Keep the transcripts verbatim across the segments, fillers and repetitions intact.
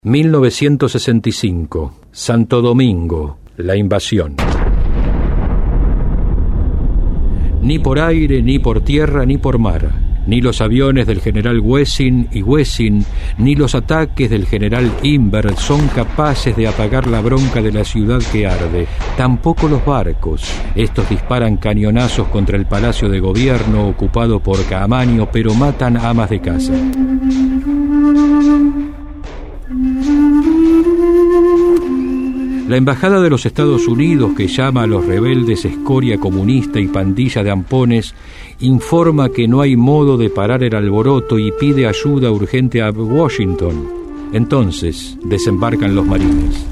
mil novecientos sesenta y cinco, Santo Domingo, la invasión. Ni por aire, ni por tierra, ni por mar, ni los aviones del general Wessing y Wessing, ni los ataques del general Imbert son capaces de apagar la bronca de la ciudad que arde. Tampoco los barcos. Estos disparan cañonazos contra el palacio de gobierno ocupado por Caamaño, pero matan amas de casa. La embajada de los Estados Unidos, que llama a los rebeldes escoria comunista y pandilla de ampones, informa que no hay modo de parar el alboroto y pide ayuda urgente a Washington. Entonces desembarcan los marines.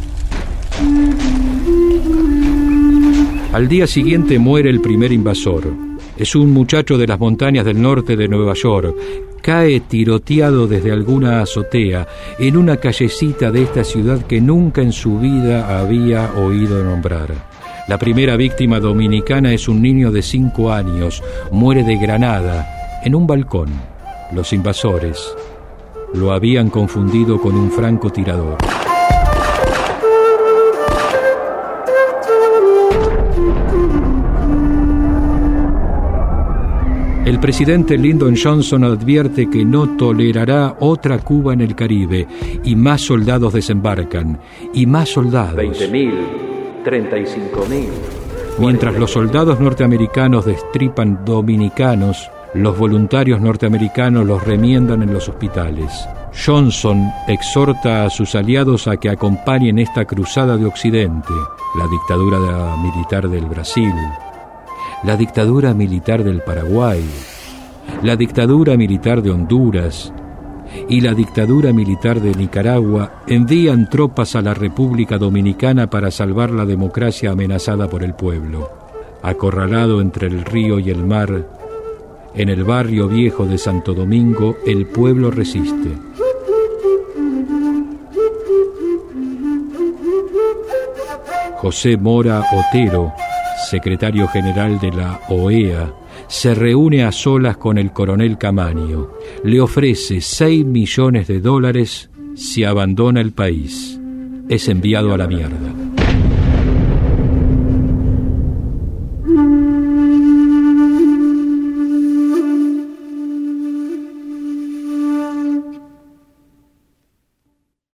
Al día siguiente muere el primer invasor. Es un muchacho de las montañas del norte de Nueva York. Cae tiroteado desde alguna azotea en una callecita de esta ciudad que nunca en su vida había oído nombrar. La primera víctima dominicana es un niño de cinco años. Muere de granada en un balcón. Los invasores lo habían confundido con un francotirador. El presidente Lyndon Johnson advierte que no tolerará otra Cuba en el Caribe, y más soldados desembarcan, y más soldados. veinte mil, treinta y cinco mil. Mientras los soldados norteamericanos destripan dominicanos, los voluntarios norteamericanos los remiendan en los hospitales. Johnson exhorta a sus aliados a que acompañen esta cruzada de Occidente, la dictadura militar del Brasil, la dictadura militar del Paraguay, la dictadura militar de Honduras y la dictadura militar de Nicaragua envían tropas a la República Dominicana para salvar la democracia amenazada por el pueblo. Acorralado entre el río y el mar, en el barrio viejo de Santo Domingo, el pueblo resiste. José Mora Otero, secretario general de la O E A, se reúne a solas con el coronel Caamaño. Le ofrece seis millones de dólares si abandona el país. Es enviado a la mierda.